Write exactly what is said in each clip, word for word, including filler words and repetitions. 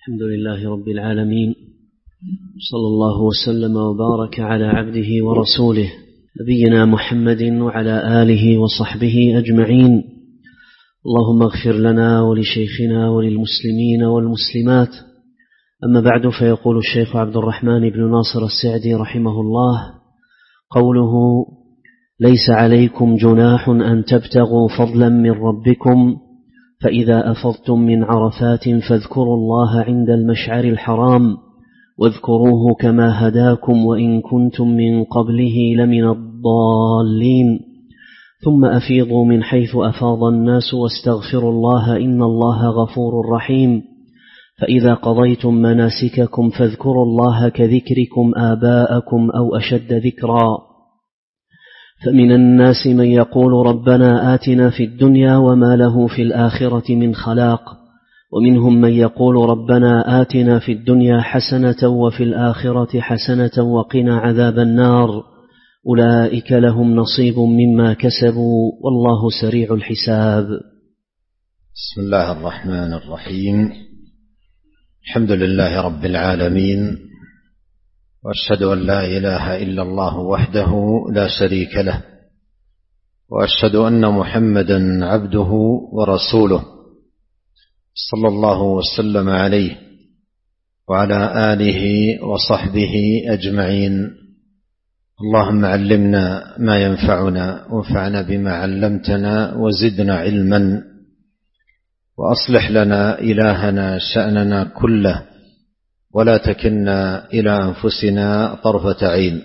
الحمد لله رب العالمين، صلى الله وسلم وبارك على عبده ورسوله نبينا محمد وعلى آله وصحبه أجمعين. اللهم اغفر لنا ولشيخنا وللمسلمين والمسلمات. أما بعد، فيقول الشيخ عبد الرحمن بن ناصر السعدي رحمه الله: قوله ليس عليكم جناح أن تبتغوا فضلا من ربكم، فإذا أفضتم من عرفات فاذكروا الله عند المشعر الحرام واذكروه كما هداكم وإن كنتم من قبله لمن الضالين، ثم أفيضوا من حيث أفاض الناس واستغفروا الله إن الله غفور رحيم. فإذا قضيتم مناسككم فاذكروا الله كذكركم آباءكم أو أشد ذكرا. فمن الناس من يقول ربنا آتنا في الدنيا وما له في الآخرة من خلاق، ومنهم من يقول ربنا آتنا في الدنيا حسنة وفي الآخرة حسنة وقنا عذاب النار. أولئك لهم نصيب مما كسبوا والله سريع الحساب. بسم الله الرحمن الرحيم. الحمد لله رب العالمين، وأشهد أن لا إله إلا الله وحده لا شريك له، وأشهد أن محمدا عبده ورسوله صلى الله وسلم عليه وعلى آله وصحبه أجمعين. اللهم علمنا ما ينفعنا وانفعنا بما علمتنا وزدنا علما، وأصلح لنا إلهنا شأننا كله ولا تكلنا إلى أنفسنا طرفة عين.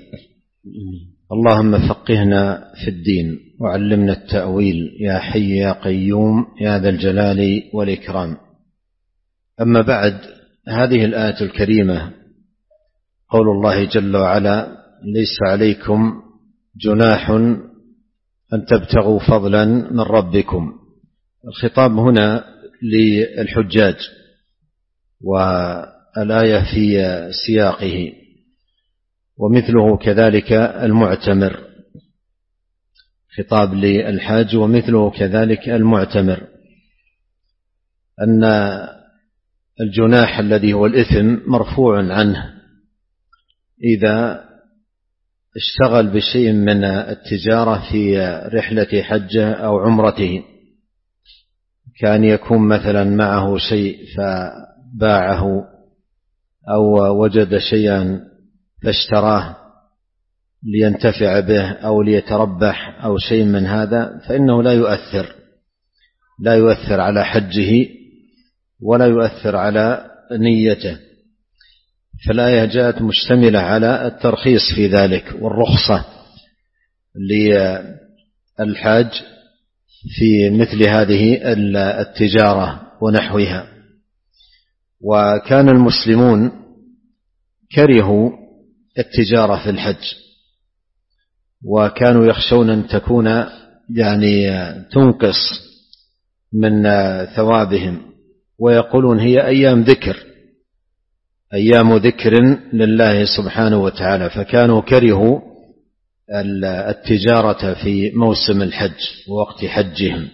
اللهم فقهنا في الدين وعلمنا التأويل يا حي يا قيوم يا ذا الجلال والإكرام. أما بعد، هذه الآية الكريمة قول الله جل وعلا: ليس عليكم جناح أن تبتغوا فضلا من ربكم. الخطاب هنا للحجاج، والآية في سياقه، ومثله كذلك المعتمر، خطاب للحاج ومثله كذلك المعتمر، أن الجناح الذي هو الإثم مرفوع عنه إذا اشتغل بشيء من التجارة في رحلة حجه أو عمرته، كان يكون مثلا معه شيء فباعه أو وجد شيئا فاشتراه لينتفع به أو ليتربح أو شيء من هذا، فإنه لا يؤثر لا يؤثر على حجه ولا يؤثر على نيته. فالآية جاءت مشتملة على الترخيص في ذلك والرخصة للحاج في مثل هذه التجارة ونحوها. وكان المسلمون كرهوا التجارة في الحج، وكانوا يخشون أن تكون يعني تنقص من ثوابهم، ويقولون هي أيام ذكر أيام ذكر لله سبحانه وتعالى، فكانوا كرهوا التجارة في موسم الحج ووقت حجهم.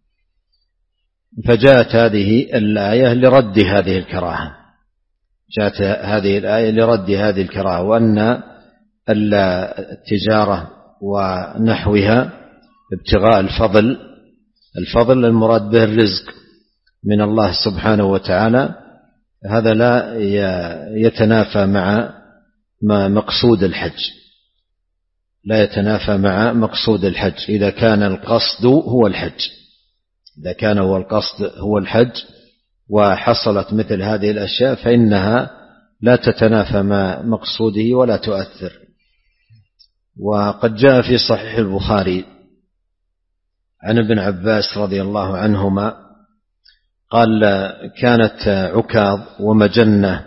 فجاءت هذه الآية لرد هذه الكراهة جاءت هذه الآية لرد هذه الكراهة وأن التجارة ونحوها ابتغاء الفضل الفضل المراد به الرزق من الله سبحانه وتعالى، هذا لا يتنافى مع مقصود الحج لا يتنافى مع مقصود الحج إذا كان القصد هو الحج إذا كان هو القصد هو الحج وحصلت مثل هذه الأشياء فإنها لا تتنافى مع مقصوده ولا تؤثر. وقد جاء في صحيح البخاري عن ابن عباس رضي الله عنهما قال: كانت عكاظ ومجنة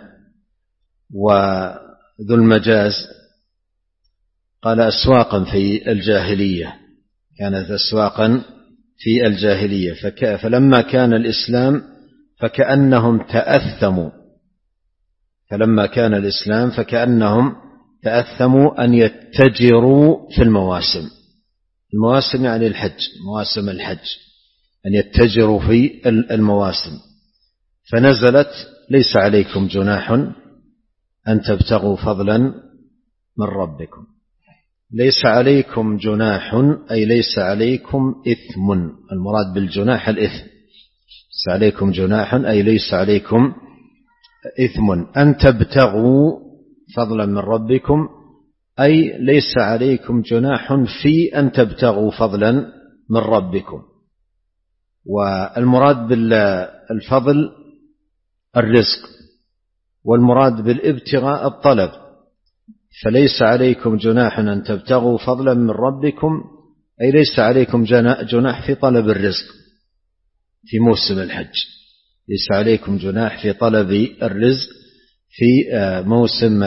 وذو المجاز قال أسواقا في الجاهلية كانت أسواقا في الجاهلية فلما كان الإسلام فكأنهم تأثموا فلما كان الإسلام فكأنهم تأثموا أن يتجروا في المواسم المواسم يعني الحج، مواسم الحج، أن يتجروا في المواسم. فنزلت ليس عليكم جناح أن تبتغوا فضلا من ربكم. ليس عليكم جناح أي ليس عليكم إثم، المراد بالجناح الإثم. ليس عليكم جناح أي ليس عليكم إثم أن تبتغوا فضلا من ربكم، أي ليس عليكم جناح في أن تبتغوا فضلا من ربكم. والمراد بالفضل الرزق، والمراد بالابتغاء الطلب. فليس عليكم جناح أن تبتغوا فضلا من ربكم أي ليس عليكم جناح في طلب الرزق في موسم الحج. ليس عليكم جناح في طلب الرزق في موسم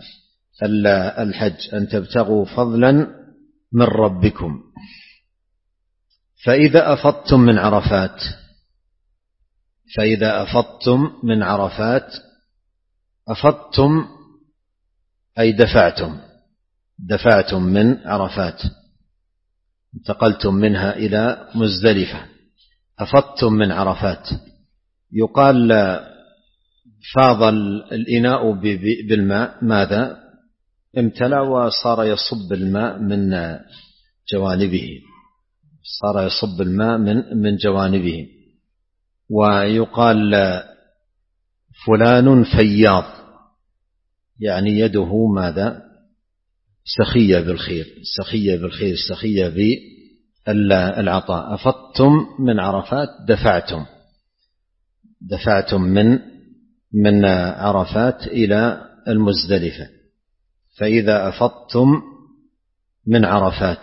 الحج أن تبتغوا فضلا من ربكم. فإذا أفضتم من عرفات فإذا أفضتم من عرفات أفضتم أي دفعتم دفعتم من عرفات، انتقلتم منها إلى مزدلفة. أفضتم من عرفات، يقال فاض الإناء بالماء، ماذا؟ امتلأ وصار يصب الماء من جوانبه، صار يصب الماء من من جوانبه. ويقال فلان فياض، يعني يده ماذا؟ سخية بالخير، سخية بالخير، سخية بالعطاء. أفضتم من عرفات دفعتم دفعتم من من عرفات إلى المزدلفة. فإذا أفضتم من عرفات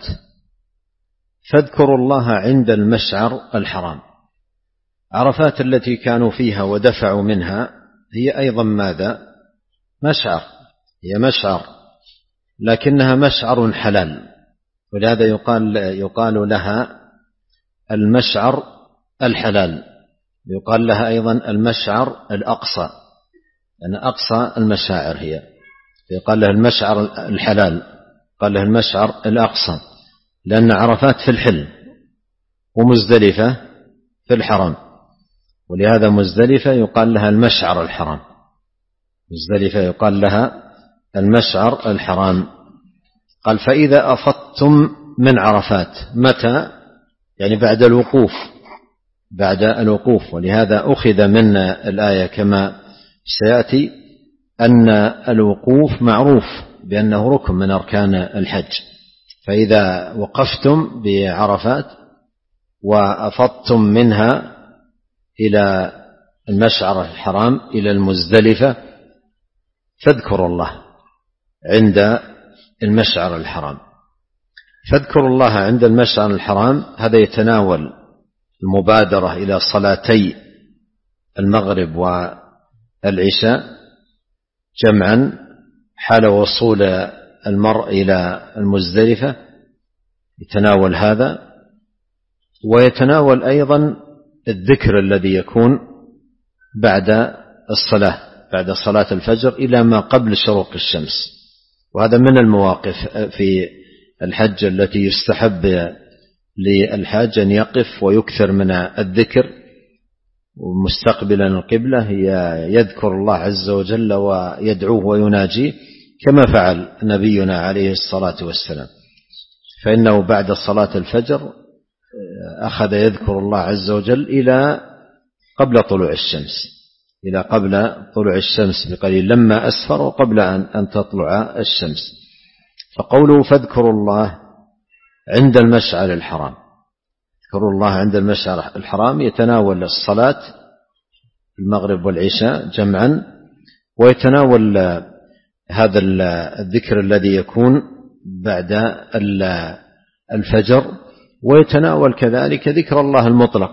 فاذكروا الله عند المشعر الحرام. عرفات التي كانوا فيها ودفعوا منها هي أيضا ماذا؟ مشعر، هي مشعر لكنها مشعر حلال، ولهذا يقال يقال لها المشعر الحلال، يقال لها أيضا المشعر الأقصى، لأن أقصى المشاعر هي، يقال لها المشعر الحلال، قال لها المشعر الأقصى، لأن عرفات في الحل ومزدلفة في الحرم، ولهذا مزدلفة يقال لها المشعر الحرام، مزدلفة يقال لها المشعر الحرام. قال فإذا أفضتم من عرفات، متى؟ يعني بعد الوقوف، بعد الوقوف. ولهذا أخذ من الآية كما سيأتي أن الوقوف معروف بأنه ركن من أركان الحج. فإذا وقفتم بعرفات وأفضتم منها إلى المشعر الحرام إلى المزدلفة فاذكروا الله عند المشعر الحرام. فاذكروا الله عند المشعر الحرام، هذا يتناول المبادرة إلى صلاتي المغرب والعشاء جمعا حال وصول المرء إلى المزدلفة، يتناول هذا، ويتناول أيضا الذكر الذي يكون بعد الصلاة، بعد صلاة الفجر إلى ما قبل شروق الشمس. وهذا من المواقف في الحج التي يستحب للحاج أن يقف ويكثر من الذكر مستقبلا القبلة، يذكر الله عز وجل ويدعوه ويناجيه كما فعل نبينا عليه الصلاة والسلام. فإنه بعد صلاة الفجر أخذ يذكر الله عز وجل إلى قبل طلوع الشمس، إلى قبل طلوع الشمس بقليل، لما أسفر وقبل أن تطلع الشمس. فقوله فاذكروا الله عند المشعر الحرام، اذكروا الله عند المشعر الحرام يتناول الصلاة المغرب والعشاء جمعا، ويتناول هذا الذكر الذي يكون بعد الفجر، ويتناول كذلك ذكر الله المطلق،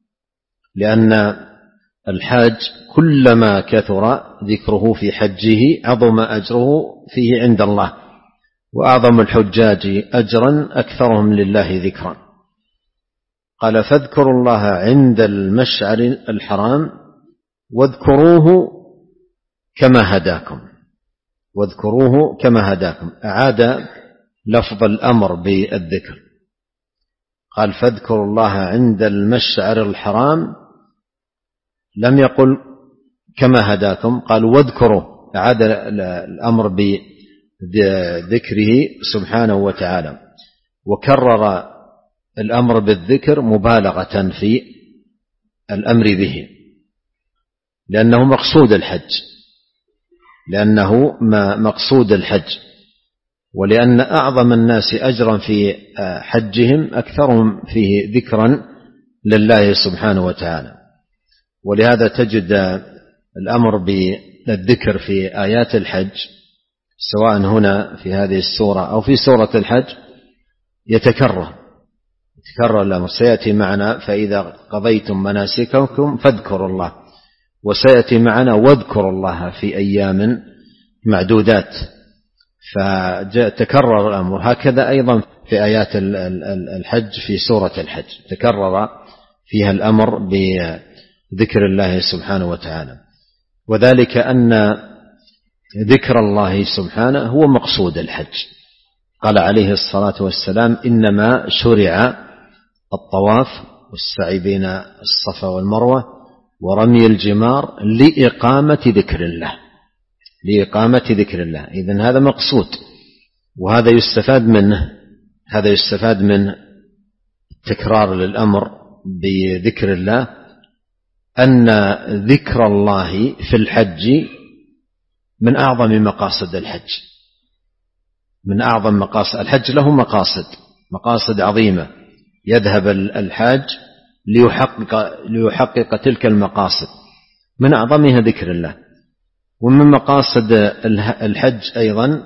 لأن الحاج كلما كثر ذكره في حجه عظم أجره فيه عند الله، وأعظم الحجاج أجرا أكثرهم لله ذكرا. قال فاذكروا الله عند المشعر الحرام واذكروه كما هداكم، واذكروه كما هداكم. أعاد لفظ الأمر بالذكر، قال فاذكروا الله عند المشعر الحرام، لم يقل كما هداكم. قال واذكروا، أعاد الأمر بذكره سبحانه وتعالى، وكرر الأمر بالذكر مبالغة في الأمر به، لأنه مقصود الحج، لأنه مقصود الحج، ولأن أعظم الناس أجرا في حجهم أكثرهم فيه ذكرا لله سبحانه وتعالى. ولهذا تجد الأمر بالذكر في آيات الحج سواء هنا في هذه السورة أو في سورة الحج يتكرر يتكرر الأمر. سيأتي معنا فإذا قضيتم مناسككم فاذكروا الله، وسيأتي معنا واذكروا الله في أيام معدودات، فتكرر الأمر. هكذا أيضا في آيات الحج في سورة الحج تكرر فيها الأمر بذكر الله سبحانه وتعالى، وذلك أن ذكر الله سبحانه هو مقصود الحج. قال عليه الصلاة والسلام إنما شرع الطواف والسعي بين الصفا والمروة ورمي الجمار لإقامة ذكر الله، لإقامة ذكر الله. إذن هذا مقصود، وهذا يستفاد منه هذا يستفاد من التكرار للأمر بذكر الله أن ذكر الله في الحج من أعظم مقاصد الحج. من أعظم مقاصد الحج، له مقاصد مقاصد عظيمة، يذهب الحاج ليحقق, ليحقق تلك المقاصد، من أعظمها ذكر الله. ومن مقاصد الحج أيضا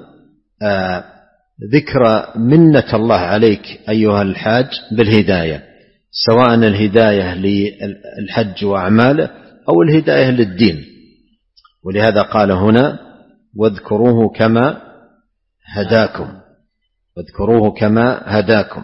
ذكر منة الله عليك أيها الحاج بالهداية، سواء الهداية للحج وأعماله أو الهداية للدين. ولهذا قال هنا واذكروه كما هداكم، واذكروه كما هداكم.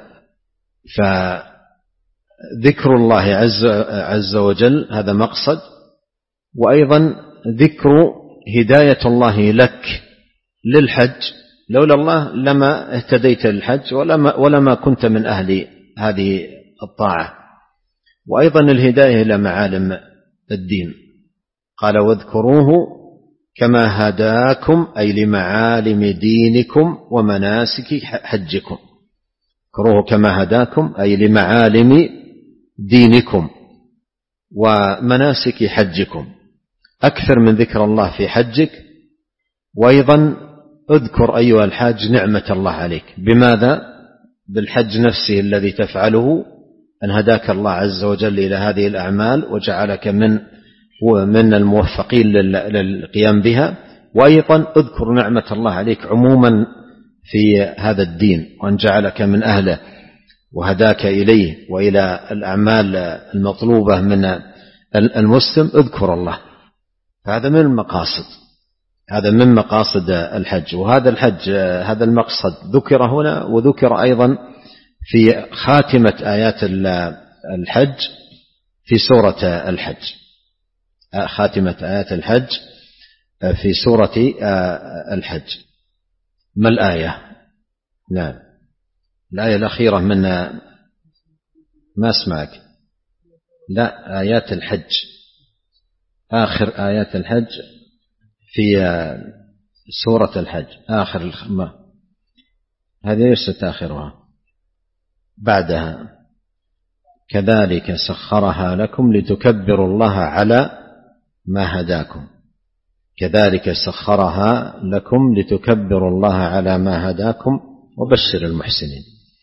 فذكر الله عز, عز وجل هذا مقصد، وأيضا ذكر هداية الله لك للحج. لولا الله لما اهتديت للحج ولما, ولما كنت من أهل هذه الطاعة. وأيضا الهداية إلى معالم الدين، قال واذكروه كما هداكم أي لمعالم دينكم ومناسك حجكم. اذكروه كما هداكم أي لمعالم دينكم ومناسك حجكم. أكثر من ذكر الله في حجك. وأيضا اذكر أيها الحاج نعمة الله عليك. بماذا؟ بالحج نفسه الذي تفعله، أن هداك الله عز وجل إلى هذه الأعمال وجعلك من ومن الموفقين للقيام بها. وأيضا اذكر نعمة الله عليك عموما في هذا الدين، وأن جعلك من أهله وهداك إليه وإلى الأعمال المطلوبة من المسلم. اذكر الله، هذا من المقاصد، هذا من مقاصد الحج. وهذا الحج هذا المقصد ذكر هنا، وذكر أيضا في خاتمة آيات الحج في سورة الحج، خاتمة آيات الحج في سورة الحج. ما الآية؟ نعم، الآية الأخيرة من ما اسمعك لا آيات الحج، آخر آيات الحج في سورة الحج، آخر الخمة هذه ليست آخرها، بعدها كذلك سخرها لكم لتكبروا الله على ما هداكم. كذلك سخرها لكم لتكبروا الله على ما هداكم وبشر المحسنين.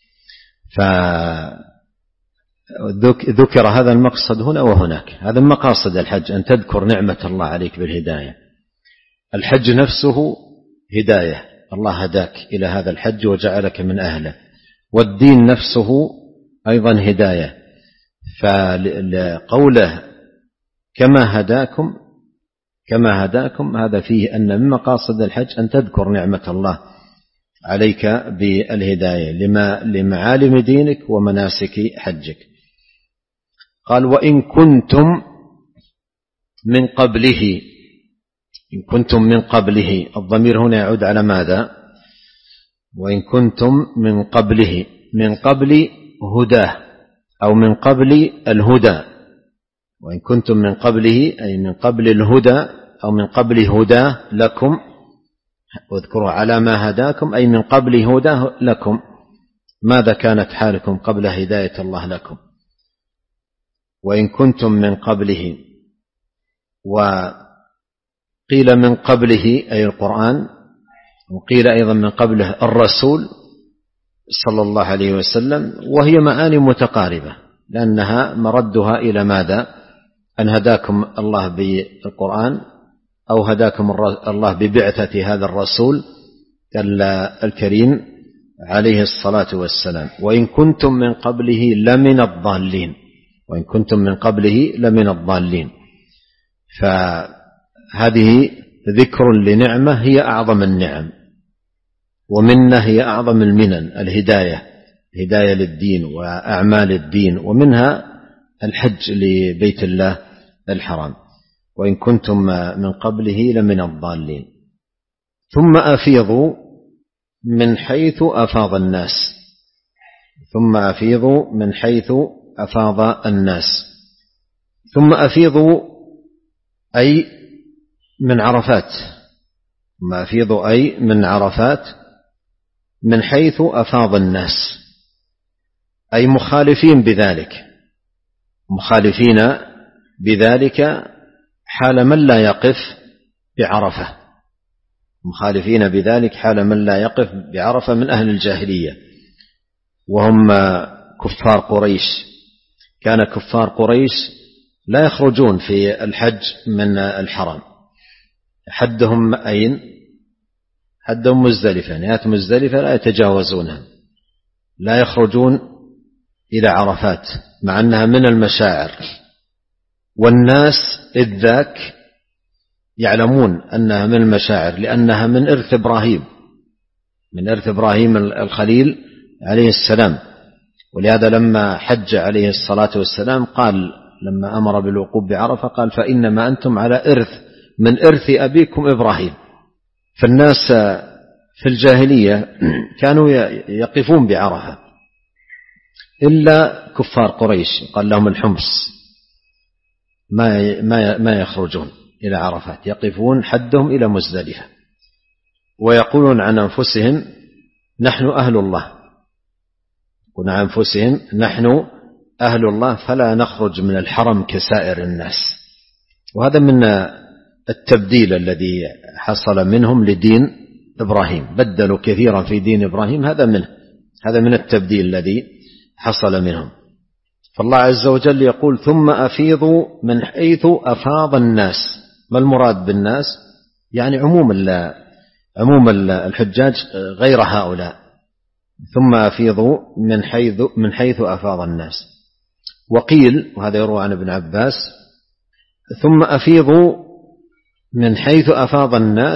فذكر هذا المقصد هنا وهناك. هذا مقاصد الحج، أن تذكر نعمة الله عليك بالهداية. الحج نفسه هداية، الله هداك إلى هذا الحج وجعلك من أهله. والدين نفسه أيضا هداية. فقوله كما هداكم كما هداكم هذا فيه أن من مقاصد الحج أن تذكر نعمة الله عليك بالهداية لما لمعالم دينك ومناسك حجك. قال وإن كنتم من قبله، إن كنتم من قبله، الضمير هنا يعود على ماذا؟ وإن كنتم من قبله، من قبل هداه أو من قبل الهدى. وإن كنتم من قبله أي من قبل الهدى أو من قبل هداه لكم، واذكروا على ما هداكم أي من قبل هداه لكم، ماذا كانت حالكم قبل هداية الله لكم. وإن كنتم من قبله، وقيل من قبله أي القرآن، وقيل أيضا من قبله الرسول صلى الله عليه وسلم، وهي معاني متقاربة لأنها مردها إلى ماذا؟ أن هداكم الله بالقرآن أو هداكم الله ببعثة هذا الرسول الكريم عليه الصلاة والسلام. وإن كنتم من قبله لمن الضالين، وإن كنتم من قبله لمن الضالين. فهذه ذكر لنعمة هي أعظم النعم، ومنه هي أعظم المنن، الهداية، هداية للدين وأعمال الدين، ومنها الحج لبيت الله الحرام. وإن كنتم من قبله لمن الضالين. ثم أفيضوا من حيث أفاض الناس، ثم أفيضوا من حيث أفاض الناس. ثم أفيضوا أي من عرفات، ثم أفيضوا أي من عرفات من حيث أفاض الناس، أي مخالفين بذلك، مخالفين بذلك حال من لا يقف بعرفة، مخالفين بذلك حال من لا يقف بعرفة من أهل الجاهلية، وهم كفار قريش. كان كفار قريش لا يخرجون في الحج من الحرم، حدهم أين؟ حدهم مزدلفة، نهاية مزدلفة لا يتجاوزونها، لا يخرجون إلى عرفات مع أنها من المشاعر. والناس إذ ذاك يعلمون أنها من المشاعر لأنها من إرث إبراهيم، من إرث إبراهيم الخليل عليه السلام. ولهذا لما حج عليه الصلاة والسلام قال لما أمر بالوقوف بعرفة قال فإنما أنتم على إرث من إرث أبيكم إبراهيم. فالناس في الجاهلية كانوا يقفون بعرفة إلا كفار قريش قال لهم الحمص، ما ما ما يخرجون إلى عرفات، يقفون حدهم إلى مزدلفة، ويقولون عن أنفسهم نحن أهل الله، يقولون عن أنفسهم نحن أهل الله فلا نخرج من الحرم كسائر الناس. وهذا من التبديل الذي حصل منهم لدين إبراهيم، بدلوا كثيرا في دين إبراهيم، هذا منه، هذا من التبديل الذي حصل منهم. فالله عز وجل يقول ثم أفيضوا من حيث أفاض الناس. ما المراد بالناس؟ يعني عموم عموم الحجاج غير هؤلاء. ثم أفيضوا من حيث من حيث أفاض الناس. وقيل وهذا يروى عن ابن عباس ثم أفيضوا من حيث أفاض الناس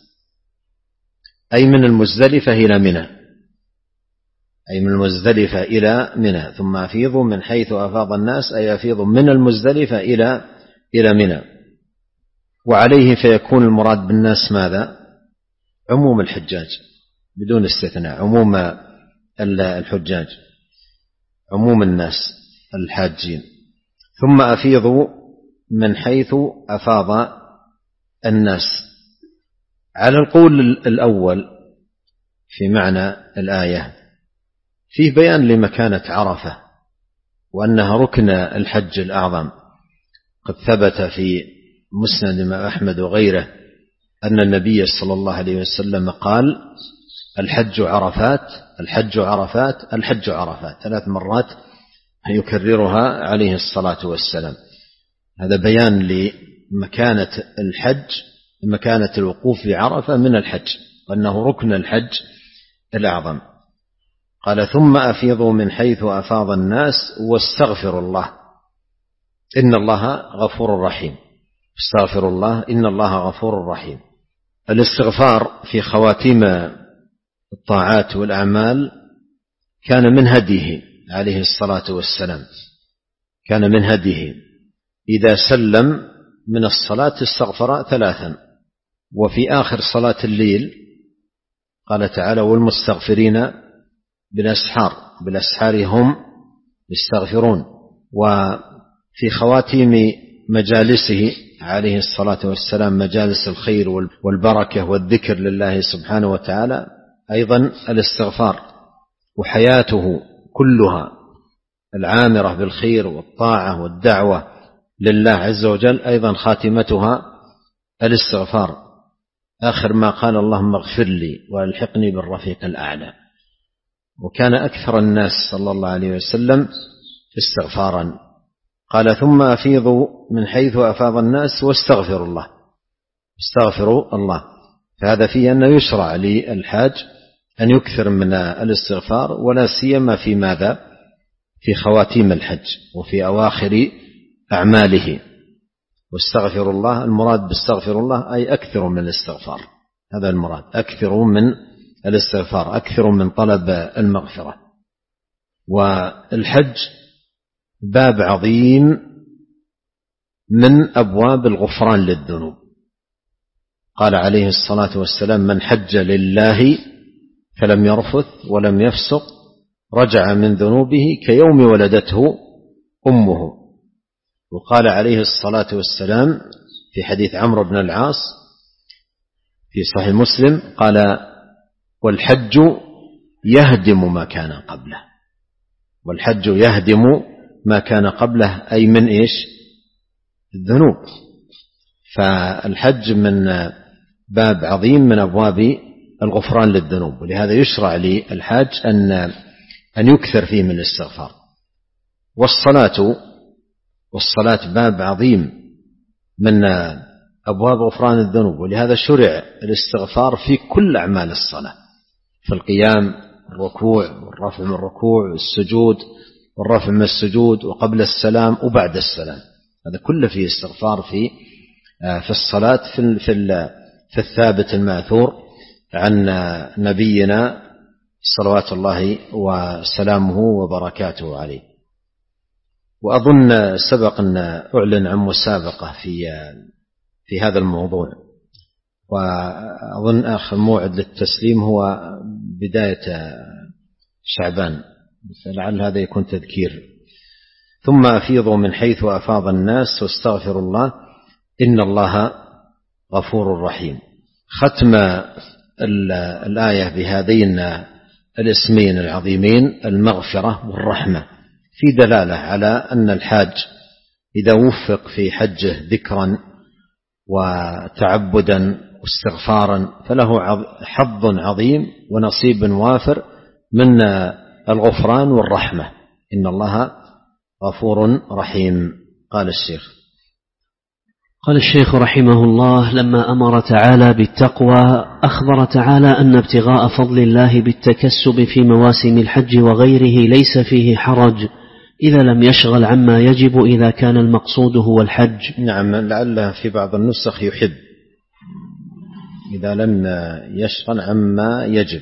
أي من المزدلفة إلى منى، أي من المزدلفة إلى منى. ثم أفيضوا من حيث أفاض الناس أي أفيضوا من المزدلفة إلى إلى منى. وعليه فيكون المراد بالناس ماذا؟ عموم الحجاج بدون استثناء، عموم الحجاج، عموم الناس الحاجين. ثم أفيضوا من حيث أفاض الناس. على القول الأول في معنى الآية فيه بيان لمكانة عرفة وأنها ركن الحج الأعظم. قد ثبت في مسند الإمام أحمد وغيره أن النبي صلى الله عليه وسلم قال الحج عرفات الحج عرفات الحج عرفات ثلاث مرات يكررها عليه الصلاة والسلام. هذا بيان لمكانة الحج، مكانة الوقوف بعرفة من الحج، وأنه ركن الحج الأعظم. قال ثم أفيضوا من حيث أفاض الناس واستغفروا الله إن الله غفور رحيم. استغفروا الله إن الله غفور رحيم. الاستغفار في خواتيم الطاعات والأعمال كان من هديه عليه الصلاة والسلام، كان من هديه إذا سلم من الصلاة استغفر ثلاثا. وفي آخر صلاة الليل قال تعالى والمستغفرين بالأسحار بالأسحار هم يستغفرون. في خواتيم مجالسه عليه الصلاة والسلام، مجالس الخير والبركة والذكر لله سبحانه وتعالى، أيضا الاستغفار، وحياته كلها العامرة بالخير والطاعة والدعوة لله عز وجل أيضا خاتمتها الاستغفار. آخر ما قال: اللهم اغفر لي والحقني بالرفيق الأعلى. وكان أكثر الناس صلى الله عليه وسلم استغفارا. قال: ثم أفيضوا من حيث أفاض الناس واستغفروا الله. استغفروا الله. فهذا فيه أنه يشرع للحاج أن يكثر من الاستغفار، ولا سيما في ماذا؟ في خواتيم الحج وفي أواخر أعماله. واستغفروا الله، المراد باستغفر الله أي أكثروا من الاستغفار، هذا المراد، أكثروا من الاستغفار، أكثروا من طلب المغفرة. والحج باب عظيم من أبواب الغفران للذنوب. قال عليه الصلاة والسلام: من حج لله فلم يرفث ولم يفسق رجع من ذنوبه كيوم ولدته أمه. وقال عليه الصلاة والسلام في حديث عمرو بن العاص في صحيح مسلم قال: والحج يهدم ما كان قبله. والحج يهدم ما كان قبله أي من إيش؟ الذنوب. فالحج من باب عظيم من أبواب الغفران للذنوب، ولهذا يشرع للحاج أن أن يكثر فيه من الاستغفار. والصلاة والصلاة باب عظيم من أبواب غفران الذنوب، ولهذا شرع الاستغفار في كل أعمال الصلاة، في القيام، الركوع والرفع من الركوع، السجود والرفع من السجود، وقبل السلام وبعد السلام، هذا كله فيه استغفار في في الصلاة في في الثابت المأثور عن نبينا صلوات الله وسلامه وبركاته عليه. وأظن سبق أن أعلن عن مسابقة في في هذا الموضوع، وأظن آخر موعد للتسليم هو بداية شعبان، فلعل هذا يكون تذكير. ثم أفيضوا من حيث أفاض الناس واستغفروا الله إن الله غفور رحيم. ختم الآية بهذين الاسمين العظيمين المغفرة والرحمة، في دلالة على أن الحاج إذا وفق في حجه ذكرا وتعبدا واستغفارا فله حظ عظيم ونصيب وافر من الغفران والرحمة. إن الله غفور رحيم. قال الشيخ قال الشيخ رحمه الله: لما أمر تعالى بالتقوى أخبر تعالى أن ابتغاء فضل الله بالتكسب في مواسم الحج وغيره ليس فيه حرج إذا لم يشغل عما يجب إذا كان المقصود هو الحج. نعم، لعل في بعض النسخ يحب إذا لم يشغل عما يجب.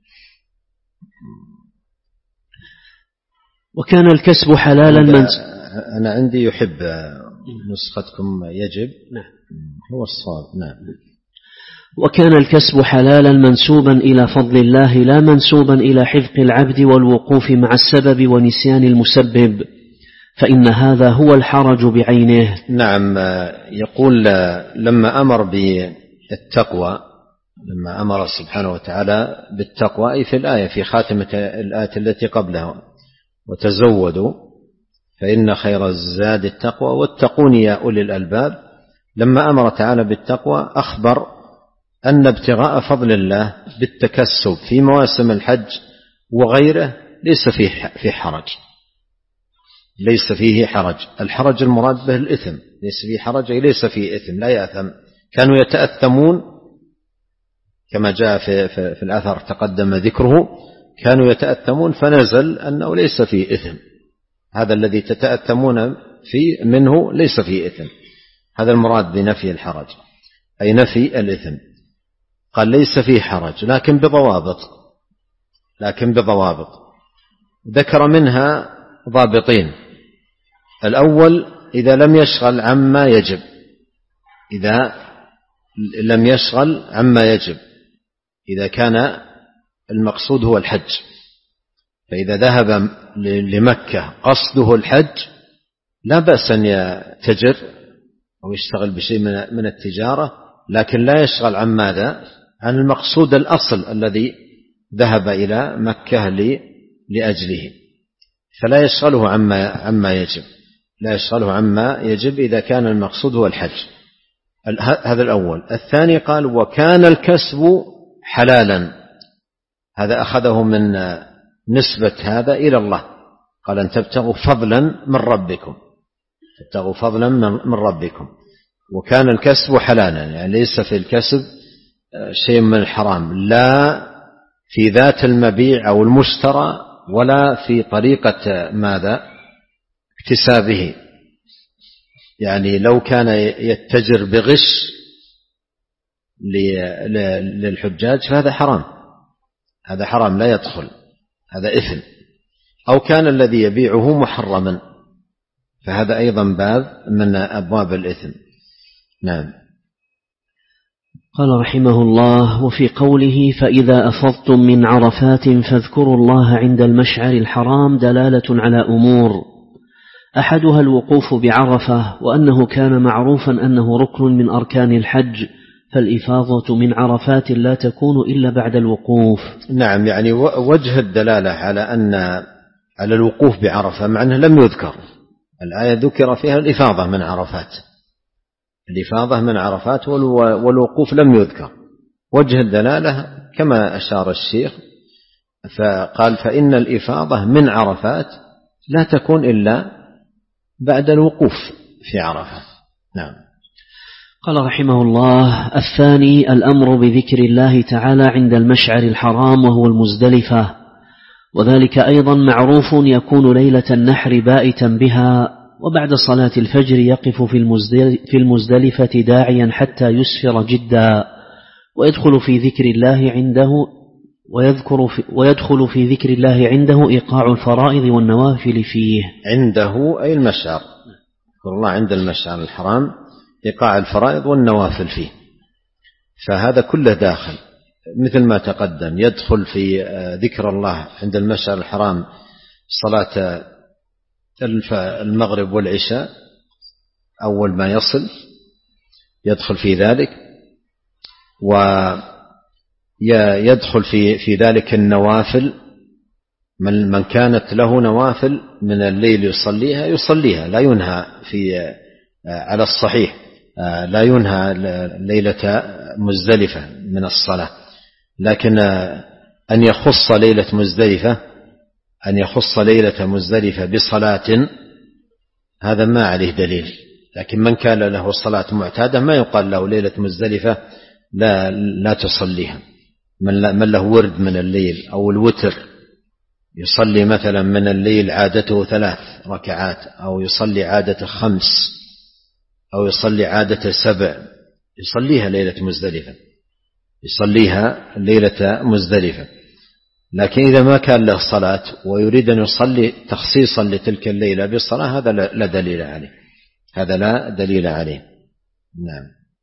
وكان الكسب حلالا من أنا عندي يحب، نسختكم يجب. نعم هو الصواب. نعم. وكان الكسب حلالا منسوبا إلى فضل الله لا منسوبا إلى حفظ العبد والوقوف مع السبب ونسيان المسبب، فإن هذا هو الحرج بعينه. نعم. يقول لما أمر بالتقوى، لما أمر سبحانه وتعالى بالتقوى أي في الآية في خاتمة الآية التي قبلها: وتزودوا فإن خير الزاد التقوى واتقون يا أولي الألباب. لما أمر تعالى بالتقوى أخبر أن ابتغاء فضل الله بالتكسب في مواسم الحج وغيره ليس فيه في حرج، ليس فيه حرج. الحرج المراد به الإثم، ليس فيه حرج أي ليس فيه إثم، لا يأثم. كانوا يتأثمون كما جاء في, في, في الأثر تقدم ذكره، كانوا يتأثمون فنزل أنه ليس فيه إثم. هذا الذي تتأثمون فيه منه ليس فيه إثم، هذا المراد بنفي الحرج أي نفي الإثم. قال ليس فيه حرج لكن بضوابط، لكن بضوابط ذكر منها ضابطين. الأول إذا لم يشغل عما يجب، إذا لم يشغل عما يجب إذا كان المقصود هو الحج، فإذا ذهب لمكة قصده الحج لا بأس أن يتجر أو يشتغل بشيء من التجارة، لكن لا يشغل عن ماذا؟ عن المقصود الأصل الذي ذهب إلى مكة لأجله، فلا يشغله عما عما يجب، لا يشغله عما يجب إذا كان المقصود هو الحج. هذا الأول. الثاني قال وكان الكسب حلالا، هذا أخذه من نسبة هذا إلى الله، قال أن تبتغوا فضلا من ربكم، تبتغوا فضلا من ربكم. وكان الكسب حلالا، يعني ليس في الكسب شيء من الحرام، لا في ذات المبيع أو المشترى ولا في طريقة ماذا اكتسابه. يعني لو كان يتجر بغش للحجاج فهذا حرام، هذا حرام لا يدخل، هذا إثم. أو كان الذي يبيعه محرما فهذا أيضا باب من أبواب الإثم. نعم. قال رحمه الله: وفي قوله فإذا أفضتم من عرفات فاذكروا الله عند المشعر الحرام دلالة على أمور، أحدها الوقوف بعرفة، وأنه كان معروفا أنه ركن من أركان الحج، فالإفاضة من عرفات لا تكون إلا بعد الوقوف. نعم، يعني وجه الدلالة على أن على الوقوف بعرفة مع أنه لم يذكر، الآية ذكر فيها الإفاضة من عرفات، الإفاضة من عرفات والوقوف لم يذكر. وجه الدلالة كما أشار الشيخ، فقال فإن الإفاضة من عرفات لا تكون إلا بعد الوقوف في عرفة. نعم. قال رحمه الله: الثاني الأمر بذكر الله تعالى عند المشعر الحرام وهو المزدلفة، وذلك أيضا معروف يكون ليلة النحر بائتا بها، وبعد صلاة الفجر يقف في المزدلفة داعيا حتى يسفر جدا، ويدخل في ذكر الله عنده ويذكر في ويدخل في ذكر الله عنده إيقاع الفرائض والنوافل فيه. عنده أي المشعر، يذكر الله عند المشعر الحرام، إيقاع الفرائض والنوافل فيه، فهذا كله داخل مثل ما تقدم. يدخل في ذكر الله عند المشعر الحرام صلاة المغرب والعشاء أول ما يصل، يدخل في ذلك، ويدخل في في ذلك النوافل، من من كانت له نوافل من الليل يصليها يصليها، لا ينهى في على الصحيح لا ينهى ليلة مزدلفة من الصلاة، لكن أن يخص ليلة مزدلفة أن يخص ليلة مزدلفة بصلاة هذا ما عليه دليل. لكن من كان له صلاة معتادة ما يقال له ليلة مزدلفة لا لا تصليها. من له ورد من الليل أو الوتر، يصلي مثلا من الليل عادته ثلاث ركعات، أو يصلي عادة خمس، أو يصلي عادة سبع، يصليها ليلة مزدلفة، يصليها ليلة مزدلفة. لكن إذا ما كان له صلاة ويريد أن يصلي تخصيصا لتلك الليلة بالصلاة هذا لا دليل عليه، هذا لا دليل عليه. نعم.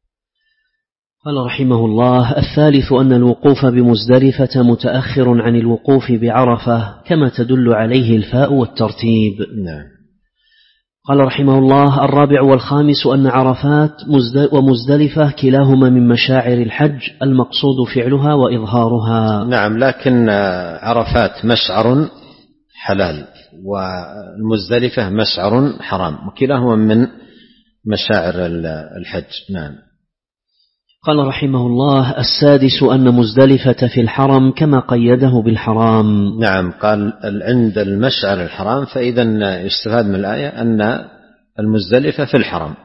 قال رحمه الله: الثالث أن الوقوف بمزدلفة متأخر عن الوقوف بعرفة كما تدل عليه الفاء والترتيب. نعم. قال رحمه الله: الرابع والخامس أن عرفات ومزدلفة كلاهما من مشاعر الحج المقصود فعلها وإظهارها. نعم، لكن عرفات مشعر حلال والمزدلفة مشعر حرام، وكلاهما من مشاعر الحج. نعم. قال رحمه الله: السادس أن مزدلفة في الحرم كما قيده بالحرام. نعم، قال عند المشعر الحرام، فإذا يستفاد من الآية أن المزدلفة في الحرم.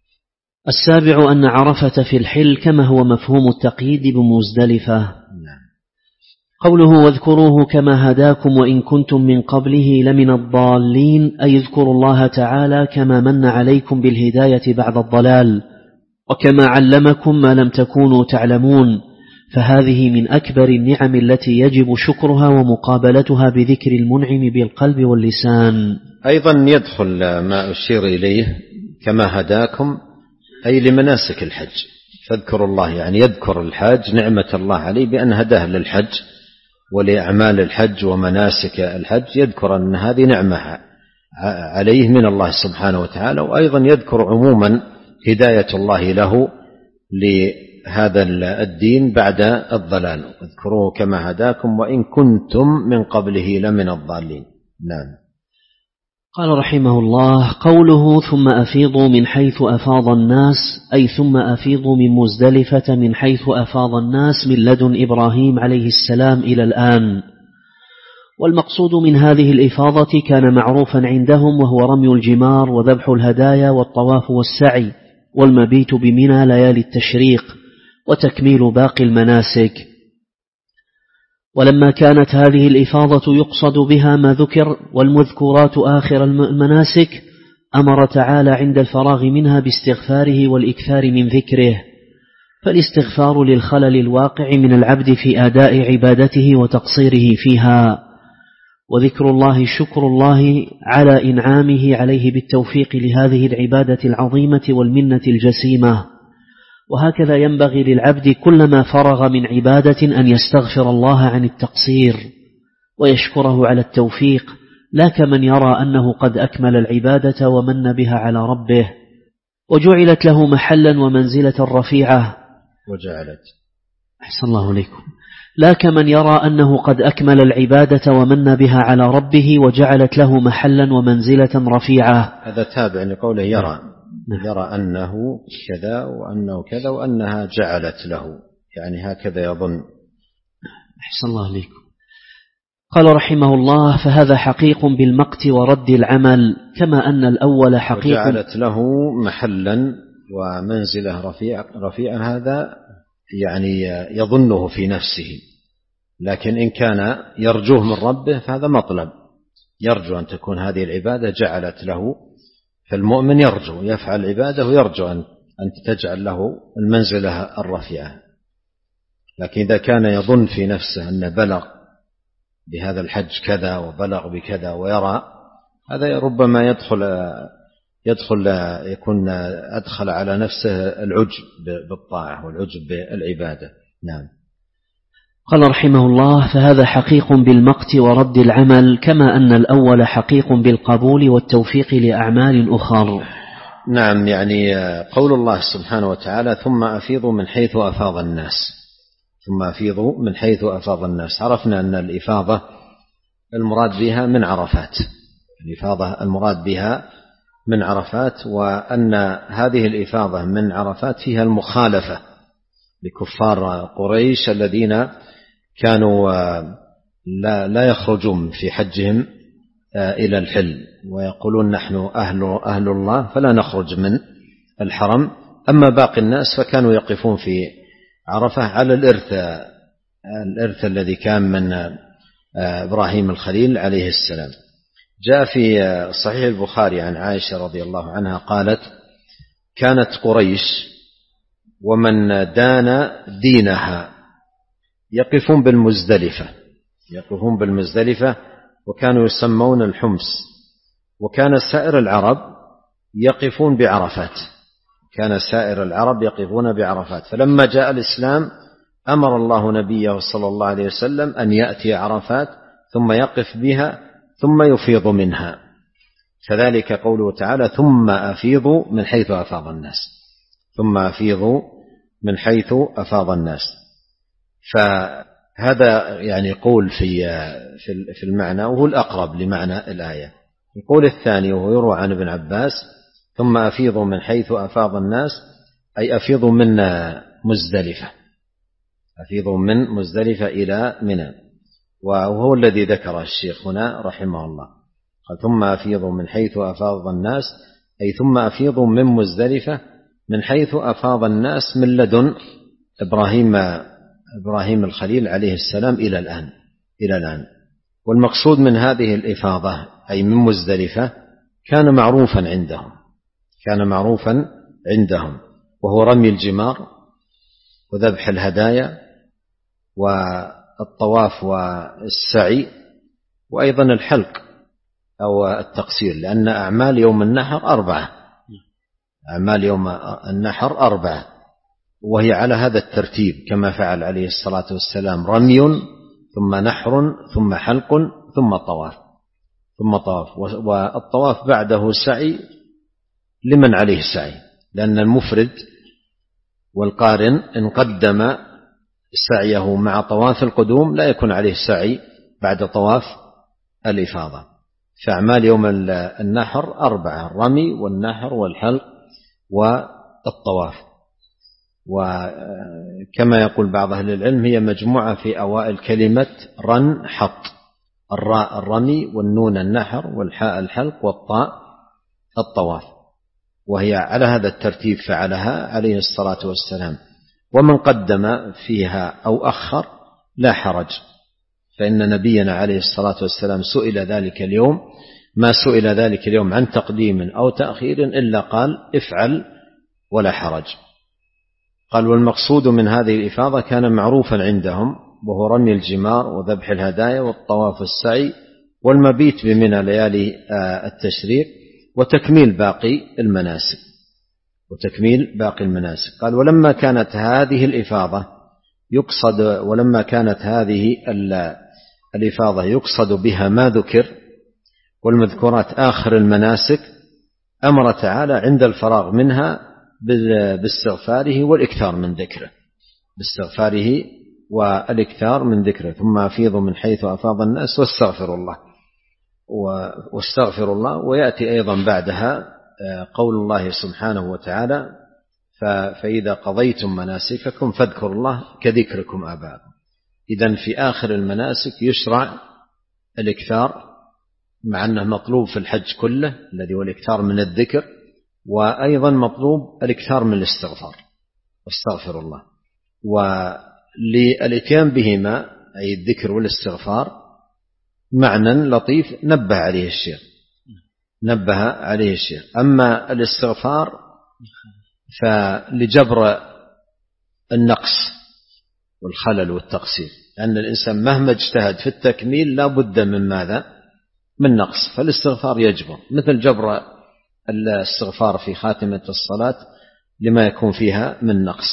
السابع أن عرفة في الحل كما هو مفهوم التقييد بمزدلفة. نعم. قوله واذكروه كما هداكم وإن كنتم من قبله لمن الضالين، أي اذكروا الله تعالى كما من عليكم بالهداية بعد الضلال، وكما علمكم ما لم تكونوا تعلمون، فهذه من أكبر النعم التي يجب شكرها ومقابلتها بذكر المنعم بالقلب واللسان. أيضا يدخل ما أشير إليه كما هداكم أي لمناسك الحج، فاذكروا الله يعني يذكر الحاج نعمة الله عليه بأن هداه للحج ولأعمال الحج ومناسك الحج، يذكر أن هذه نعمة عليه من الله سبحانه وتعالى. وأيضا يذكر عموما هداية الله له لهذا الدين بعد الضلال، اذكروه كما هداكم وإن كنتم من قبله لمن الضالين. نعم. قال رحمه الله: قوله ثم أفيضوا من حيث أفاض الناس، أي ثم أفيضوا من مزدلفة من حيث أفاض الناس من لدن إبراهيم عليه السلام إلى الآن. والمقصود من هذه الإفاضة كان معروفا عندهم، وهو رمي الجمار وذبح الهدايا والطواف والسعي والمبيت بمنى ليالي التشريق وتكميل باقي المناسك. ولما كانت هذه الإفاضة يقصد بها ما ذكر والمذكورات آخر المناسك، أمر تعالى عند الفراغ منها باستغفاره والإكثار من ذكره، فالاستغفار للخلل الواقع من العبد في أداء عبادته وتقصيره فيها، وذكر الله شكر الله على إنعامه عليه بالتوفيق لهذه العبادة العظيمة والمنة الجسيمة. وهكذا ينبغي للعبد كلما فرغ من عبادة أن يستغفر الله عن التقصير ويشكره على التوفيق، لا كمن يرى أنه قد أكمل العبادة ومن بها على ربه وجعلت له محلا ومنزلة رفيعة. وجعلت أحسن الله عليكم. لا كمن يرى أنه قد أكمل العبادة ومن بها على ربه وجعلت له محلا ومنزلة رفيعة. هذا تابع لقوله يرى يرى أنه كذا وأنه كذا وأنها جعلت له، يعني هكذا يظن. أحسن الله عليكم. قال رحمه الله: فهذا حقيق بالمقت ورد العمل، كما أن الأول حقيق. وجعلت له محلا ومنزلة رفيع رفيعا، هذا يعني يظنه في نفسه، لكن إن كان يرجوه من ربه فهذا مطلب، يرجو أن تكون هذه العبادة جعلت له. فالمؤمن يرجو يفعل العبادة ويرجو أن تجعل له المنزلة الرفيعة. لكن إذا كان يظن في نفسه أن بلغ بهذا الحج كذا وبلغ بكذا ويرى، هذا ربما يدخل يدخل يكون أدخل على نفسه العجب بالطاعة والعجب بالعبادة. نعم. قال رحمه الله: فهذا حقيق بالمقت ورد العمل، كما أن الأول حقيق بالقبول والتوفيق لأعمال أخرى. نعم، يعني قول الله سبحانه وتعالى: ثم أفيضوا من حيث أفاض الناس. ثم أفيضوا من حيث أفاض الناس. عرفنا أن الإفاضة المراد بها من عرفات، الإفاضة المراد بها من عرفات، وأن هذه الإفاضة من عرفات فيها المخالفة لكفار قريش الذين كانوا لا, لا يخرجون في حجهم إلى الحل، ويقولون نحن أهل, أهل الله فلا نخرج من الحرم. أما باقي الناس فكانوا يقفون في عرفة على الإرث الإرث الذي كان من إبراهيم الخليل عليه السلام. جاء في صحيح البخاري عن عائشة رضي الله عنها قالت: كانت قريش ومن دان دينها يقفون بالمزدلفة يقفون بالمزدلفة وكانوا يسمون الحمص، وكان سائر العرب يقفون بعرفات كان سائر العرب يقفون بعرفات. فلما جاء الإسلام أمر الله نبيه صلى الله عليه وسلم أن يأتي عرفات ثم يقف بها ثم يفيض منها. كذلك قوله تعالى: ثم أفيضوا من حيث أفاض الناس. ثم أفيضوا من حيث أفاض الناس. فهذا يعني يقول في في المعنى، وهو الأقرب لمعنى الآية. يقول الثاني وهو يروى عن ابن عباس: ثم أفيضوا من حيث أفاض الناس، أي أفيضوا من مزدلفة أفيضوا من مزدلفة إلى منى، وهو الذي ذكر الشيخ هنا رحمه الله. قال: ثم أفيضوا من حيث أفاض الناس، أي ثم أفيضوا من مزدلفة من حيث أفاض الناس من لدن إبراهيم إبراهيم الخليل عليه السلام إلى الآن إلى الآن. والمقصود من هذه الإفاضة أي من مزدلفة كان معروفا عندهم كان معروفا عندهم وهو رمي الجمار وذبح الهدايا والطواف والسعي، وأيضا الحلق أو التقصير، لأن أعمال يوم النحر أربعة أعمال يوم النحر أربعة وهي على هذا الترتيب كما فعل عليه الصلاة والسلام: رمي ثم نحر ثم حلق ثم طواف ثم طواف. والطواف بعده سعي لمن عليه السعي، لأن المفرد والقارن إن قدم سعيه مع طواف القدوم لا يكون عليه سعي بعد طواف الإفاضة. فأعمال يوم النحر أربعة: الرمي والنحر والحلق والطواف. وكما يقول بعض أهل العلم هي مجموعة في أوائل كلمة رن حط: الراء الرمي، والنون النحر، والحاء الحلق، والطاء الطواف، وهي على هذا الترتيب فعلها عليه الصلاة والسلام. ومن قدم فيها أو أخر لا حرج، فإن نبينا عليه الصلاة والسلام سئل ذلك اليوم ما سئل ذلك اليوم عن تقديم أو تأخير إلا قال: افعل ولا حرج. قال: والمقصود من هذه الإفاضة كان معروفا عندهم، وهو رمي الجمار وذبح الهدايا والطواف والسعي والمبيت بمنى ليالي التشريق وتكميل باقي المناسك وتكميل باقي المناسك. قال: ولما كانت هذه الإفاضة يقصد ولما كانت هذه الإفاضة يقصد بها ما ذكر والمذكورات آخر المناسك، أمر تعالى عند الفراغ منها باستغفاره والإكثار من ذكره باستغفاره والإكثار من ذكره ثم أفيضوا من حيث أفاض الناس واستغفر الله واستغفر الله. ويأتي أيضا بعدها قول الله سبحانه وتعالى: فإذا قضيتم مناسككم فاذكروا الله كذكركم آباءكم. إذن في آخر المناسك يشرع الإكثار، مع أنه مطلوب في الحج كله الذي هو الإكثار من الذكر، وأيضا مطلوب الإكثار من الاستغفار واستغفر الله. وللإتيان بهما أي الذكر والاستغفار معنى لطيف نبه عليه الشيخ نبه عليه الشيخ أما الاستغفار فلجبر النقص والخلل والتقصير، لأن الإنسان مهما اجتهد في التكميل لا بد من ماذا؟ من نقص، فالاستغفار يجبر، مثل جبر الاستغفار في خاتمة الصلاة لما يكون فيها من نقص.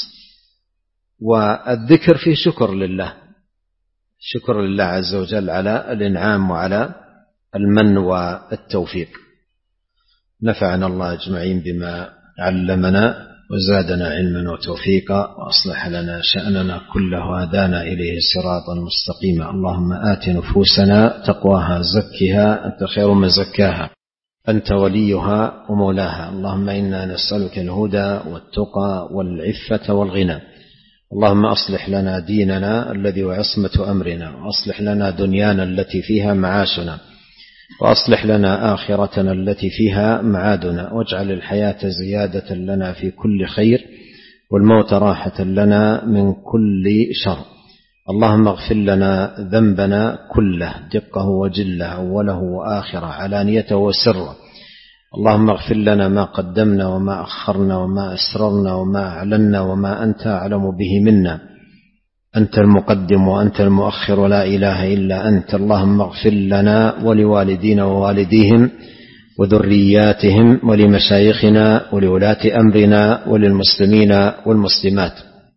والذكر فيه شكر لله شكر لله عز وجل على الإنعام وعلى المن والتوفيق. نفعنا الله أجمعين بما علمنا وزادنا علما وتوفيقا وأصلح لنا شأننا كله وهدانا إليه صراطا مستقيما. اللهم آت نفوسنا تقواها زكها أنت خير من زكاها أنت وليها ومولاها. اللهم إنا نسألك الهدى والتقى والعفة والغنى. اللهم أصلح لنا ديننا الذي هو عصمة أمرنا، وأصلح لنا دنيانا التي فيها معاشنا، وأصلح لنا آخرتنا التي فيها معادنا، واجعل الحياة زيادة لنا في كل خير والموت راحة لنا من كل شر. اللهم اغفر لنا ذنبنا كله دقه وجله أوله وآخره علانيته وسره. اللهم اغفر لنا ما قدمنا وما أخرنا وما أسررنا وما أعلنا وما أنت أعلم به منا. أنت المقدم وأنت المؤخر ولا إله إلا أنت. اللهم اغفر لنا ولوالدينا ووالديهم وذرياتهم ولمشايخنا ولولاة أمرنا وللمسلمين والمسلمات.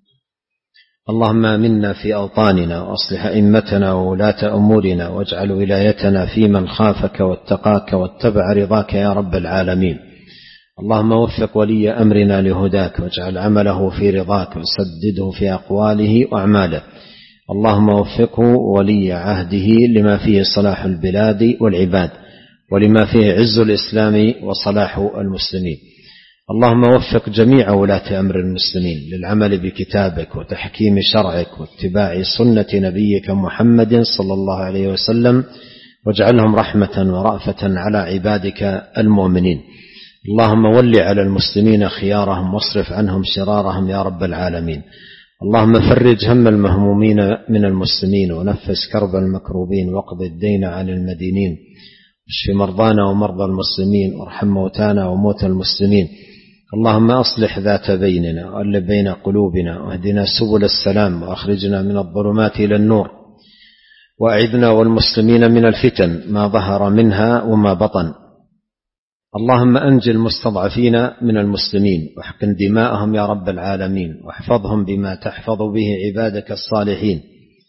اللهم آمنا في أوطاننا وأصلح أئمتنا وولاة أمورنا، واجعل ولايتنا في من خافك واتقاك واتبع رضاك يا رب العالمين. اللهم وفق ولي أمرنا لهداك، واجعل عمله في رضاك، وسدده في أقواله وأعماله. اللهم وفقه ولي عهده لما فيه صلاح البلاد والعباد، ولما فيه عز الإسلام وصلاح المسلمين. اللهم وفق جميع ولاة أمر المسلمين للعمل بكتابك وتحكيم شرعك واتباع سنة نبيك محمد صلى الله عليه وسلم، واجعلهم رحمة ورأفة على عبادك المؤمنين. اللهم ول على المسلمين خيارهم واصرف عنهم شرارهم يا رب العالمين. اللهم فرج هم المهمومين من المسلمين، ونفس كرب المكروبين، واقض الدين عن المدينين، اشف مرضانا ومرضى المسلمين، وارحم موتانا وموتى المسلمين. اللهم أصلح ذات بيننا وألف بين قلوبنا، واهدنا سبل السلام، وأخرجنا من الظلمات إلى النور، وأعذنا والمسلمين من الفتن ما ظهر منها وما بطن. اللهم أنج المستضعفين من المسلمين، واحقن دماءهم يا رب العالمين، واحفظهم بما تحفظ به عبادك الصالحين.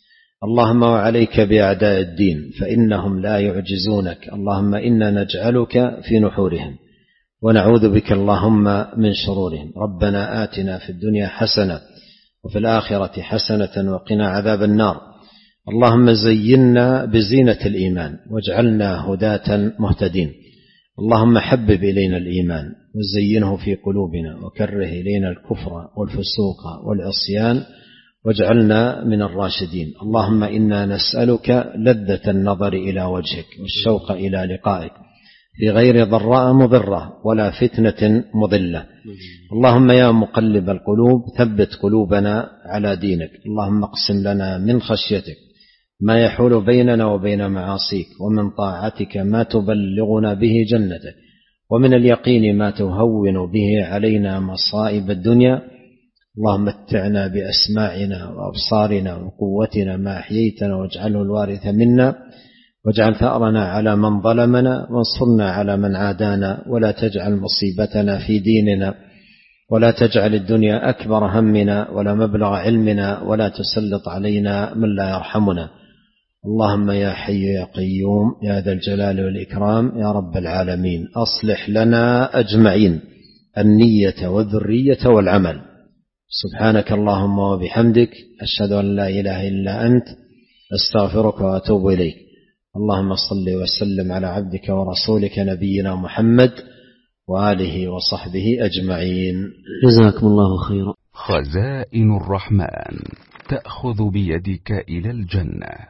اللهم وعليك بأعداء الدين فإنهم لا يعجزونك. اللهم إنا نجعلك في نحورهم ونعوذ بك اللهم من شرورهم. ربنا آتنا في الدنيا حسنة وفي الآخرة حسنة وقنا عذاب النار. اللهم زينا بزينة الإيمان واجعلنا هداة مهتدين. اللهم حبب إلينا الإيمان وزينه في قلوبنا وكره إلينا الكفر والفسوق والعصيان واجعلنا من الراشدين. اللهم إنا نسألك لذة النظر إلى وجهك والشوق إلى لقائك في غير ضراء مضرة ولا فتنة مضلة. اللهم يا مقلب القلوب ثبت قلوبنا على دينك. اللهم اقسم لنا من خشيتك ما يحول بيننا وبين معاصيك، ومن طاعتك ما تبلغنا به جنتك، ومن اليقين ما تهون به علينا مصائب الدنيا. اللهم متعنا بأسماعنا وأبصارنا وقوتنا ما أحييتنا واجعله الوارث منا، واجعل ثأرنا على من ظلمنا، وانصرنا على من عادانا، ولا تجعل مصيبتنا في ديننا، ولا تجعل الدنيا أكبر همنا ولا مبلغ علمنا، ولا تسلط علينا من لا يرحمنا. اللهم يا حي يا قيوم يا ذا الجلال والإكرام يا رب العالمين أصلح لنا أجمعين النية والذرية والعمل. سبحانك اللهم وبحمدك أشهد أن لا إله إلا أنت أستغفرك وأتوب إليك. اللهم صل وسلم على عبدك ورسولك نبينا محمد وآله وصحبه أجمعين. جزاكم الله خيرا. خزائن الرحمن تأخذ بيدك إلى الجنة.